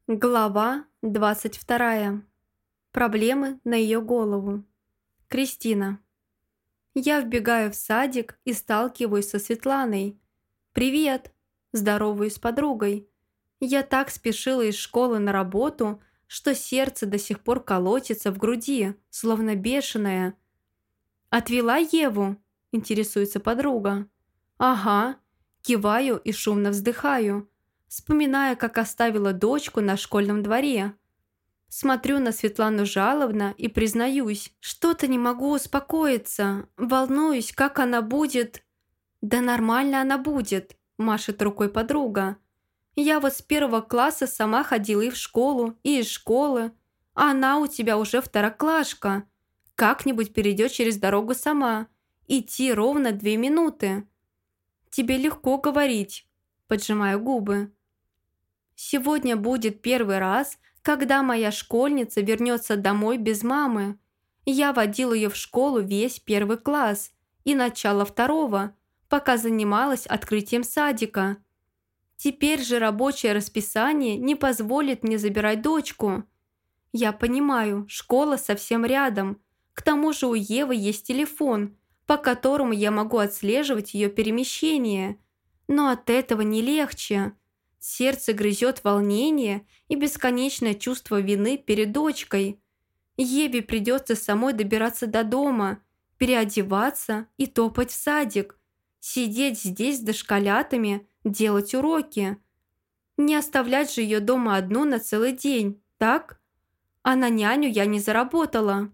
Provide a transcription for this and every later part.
Глава 22. Проблемы на ее голову. Кристина. Я вбегаю в садик и сталкиваюсь со Светланой. «Привет!» – здороваюсь с подругой. Я так спешила из школы на работу, что сердце до сих пор колотится в груди, словно бешеное. «Отвела Еву?» – интересуется подруга. «Ага». Киваю и шумно вздыхаю, вспоминая, как оставила дочку на школьном дворе. Смотрю на Светлану жалобно и признаюсь, что-то не могу успокоиться, волнуюсь, как она будет. «Да нормально она будет», – машет рукой подруга. «Я вот с 1 класса сама ходила и в школу, и из школы, а она у тебя уже второклашка. Как-нибудь перейдет через дорогу сама. Идти ровно 2 минуты». «Тебе легко говорить», – поджимаю губы. Сегодня будет первый раз, когда моя школьница вернется домой без мамы. Я водила ее в школу весь 1 класс и начало 2, пока занималась открытием садика. Теперь же рабочее расписание не позволит мне забирать дочку. Я понимаю, школа совсем рядом. К тому же у Евы есть телефон, по которому я могу отслеживать ее перемещение. Но от этого не легче. Сердце грызет волнение и бесконечное чувство вины перед дочкой. Еве придется самой добираться до дома, переодеваться и топать в садик, сидеть здесь с дошколятами, делать уроки. Не оставлять же ее дома одну на целый день, так? А на няню я не заработала.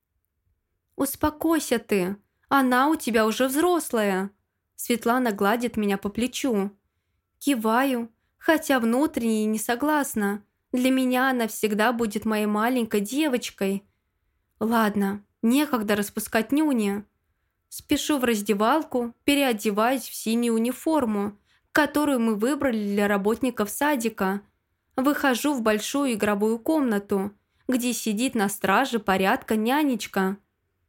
«Успокойся ты, она у тебя уже взрослая». Светлана гладит меня по плечу. Киваю, хотя внутренне не согласна. Для меня она всегда будет моей маленькой девочкой. Ладно, некогда распускать нюни. Спешу в раздевалку, переодеваюсь в синюю униформу, которую мы выбрали для работников садика. Выхожу в большую игровую комнату, где сидит на страже порядка нянечка.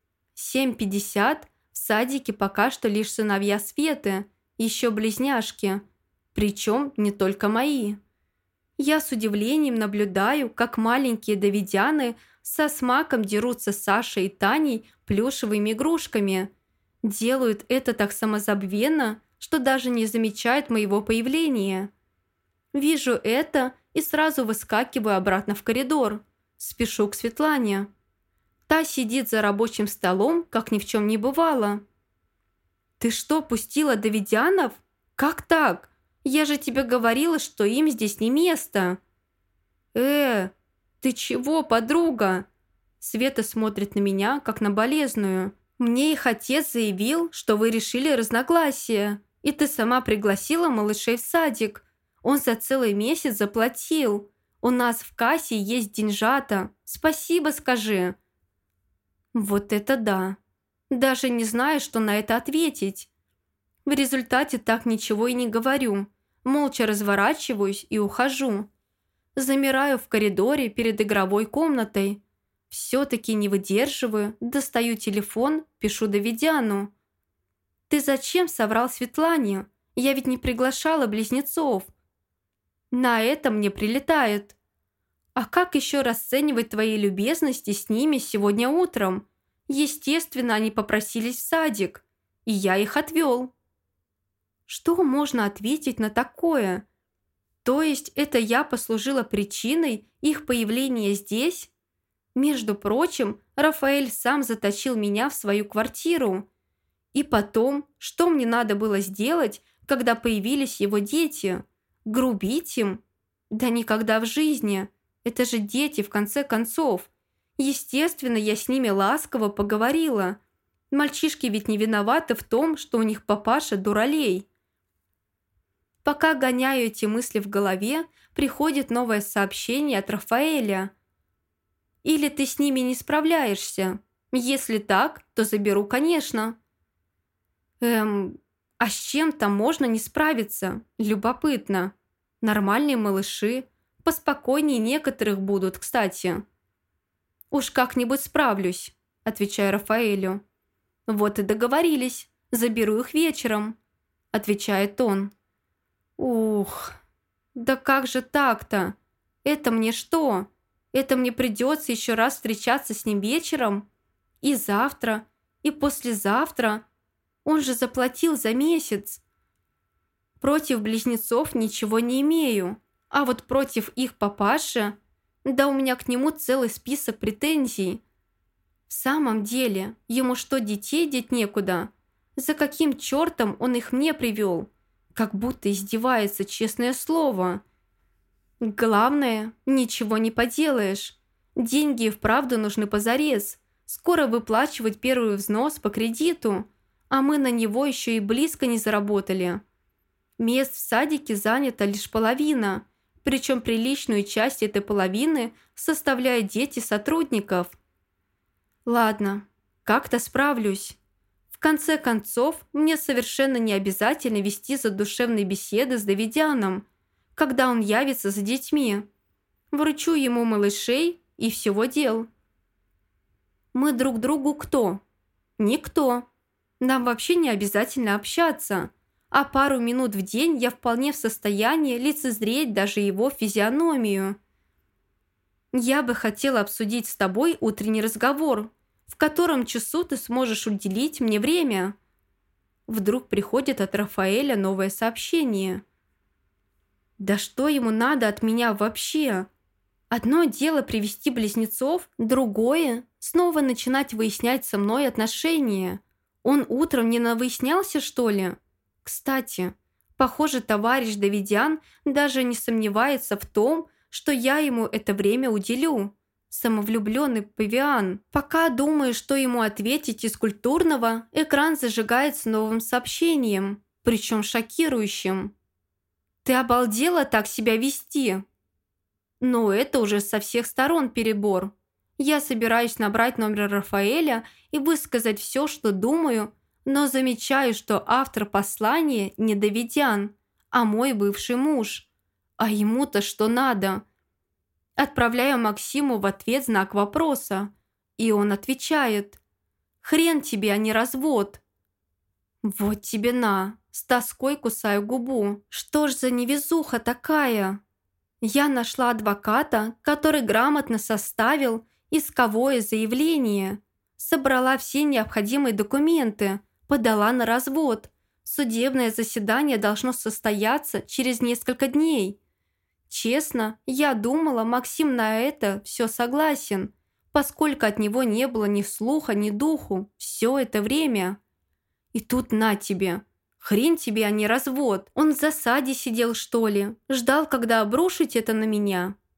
7:50, в садике пока что лишь сыновья Светы, еще близняшки. Причем не только мои. Я с удивлением наблюдаю, как маленькие давидяны со смаком дерутся с Сашей и Таней плюшевыми игрушками. Делают это так самозабвенно, что даже не замечают моего появления. Вижу это и сразу выскакиваю обратно в коридор. Спешу к Светлане. Та сидит за рабочим столом, как ни в чем не бывало. «Ты что, пустила давидянов? Как так? Я же тебе говорила, что им здесь не место». Ты чего, подруга?» Света смотрит на меня, как на болезную. «Мне их отец заявил, что вы решили разногласия, и ты сама пригласила малышей в садик. Он за целый месяц заплатил. У нас в кассе есть деньжата. Спасибо скажи». Вот это да. Даже не знаю, что на это ответить. В результате так ничего и не говорю. Молча разворачиваюсь и ухожу. Замираю в коридоре перед игровой комнатой. Все-таки не выдерживаю, достаю телефон, пишу Давидяну. «Ты зачем соврал Светлане? Я ведь не приглашала близнецов». На это мне прилетает. «А как еще расценивать твои любезности с ними сегодня утром? Естественно, они попросились в садик, и я их отвел». Что можно ответить на такое? То есть это я послужила причиной их появления здесь? Между прочим, Рафаэль сам затащил меня в свою квартиру. И потом, что мне надо было сделать, когда появились его дети? Грубить им? Да никогда в жизни. Это же дети, в конце концов. Естественно, я с ними ласково поговорила. Мальчишки ведь не виноваты в том, что у них папаша дуралей. Пока гоняю эти мысли в голове, приходит новое сообщение от Рафаэля. «Или ты с ними не справляешься? Если так, то заберу, конечно». А с чем там можно не справиться? Любопытно. Нормальные малыши. Поспокойнее некоторых будут, кстати. «Уж как-нибудь справлюсь», – отвечаю Рафаэлю. «Вот и договорились. Заберу их вечером», – отвечает он. Ух, да как же так-то? Это мне что? Это мне придется еще раз встречаться с ним вечером? И завтра, и послезавтра? Он же заплатил за месяц. Против близнецов ничего не имею. А вот против их папаши, да у меня к нему целый список претензий. В самом деле, ему что, детей деть некуда? За каким чертом он их мне привел? Как будто издевается, честное слово. Главное, ничего не поделаешь. Деньги и вправду нужны позарез. Скоро выплачивать первый взнос по кредиту, а мы на него еще и близко не заработали. Мест в садике занята лишь половина, причем приличную часть этой половины составляют дети сотрудников. Ладно, как-то справлюсь. В конце концов, мне совершенно не обязательно вести задушевные беседы с Давидяном, когда он явится за детьми. Вручу ему малышей и всего дел. Мы друг другу кто? Никто. Нам вообще не обязательно общаться, а пару минут в день я вполне в состоянии лицезреть даже его физиономию. Я бы хотела обсудить с тобой утренний разговор, в котором часу ты сможешь уделить мне время. Вдруг приходит от Рафаэля новое сообщение. Да что ему надо от меня вообще? Одно дело привести близнецов, другое – снова начинать выяснять со мной отношения. Он утром не навыяснялся, что ли? Кстати, похоже, товарищ Давидян даже не сомневается в том, что я ему это время уделю. Самовлюбленный павиан. Пока думаю, что ему ответить из культурного, экран зажигается новым сообщением, причем шокирующим. «Ты обалдела так себя вести?» Но это уже со всех сторон перебор. Я собираюсь набрать номер Рафаэля и высказать все, что думаю, но замечаю, что автор послания не Давидян, а мой бывший муж. А ему-то что надо? Отправляю Максиму в ответ знак вопроса, и он отвечает: «Хрен тебе, а не развод». Вот тебе на, с тоской кусаю губу. Что ж за невезуха такая? Я нашла адвоката, который грамотно составил исковое заявление, собрала все необходимые документы, подала на развод. Судебное заседание должно состояться через несколько дней. Честно, я думала, Максим на это все согласен, поскольку от него не было ни слуха, ни духу все это время. И тут на тебе. Хрен тебе, а не развод. Он в засаде сидел, что ли? Ждал, когда обрушить это на меня.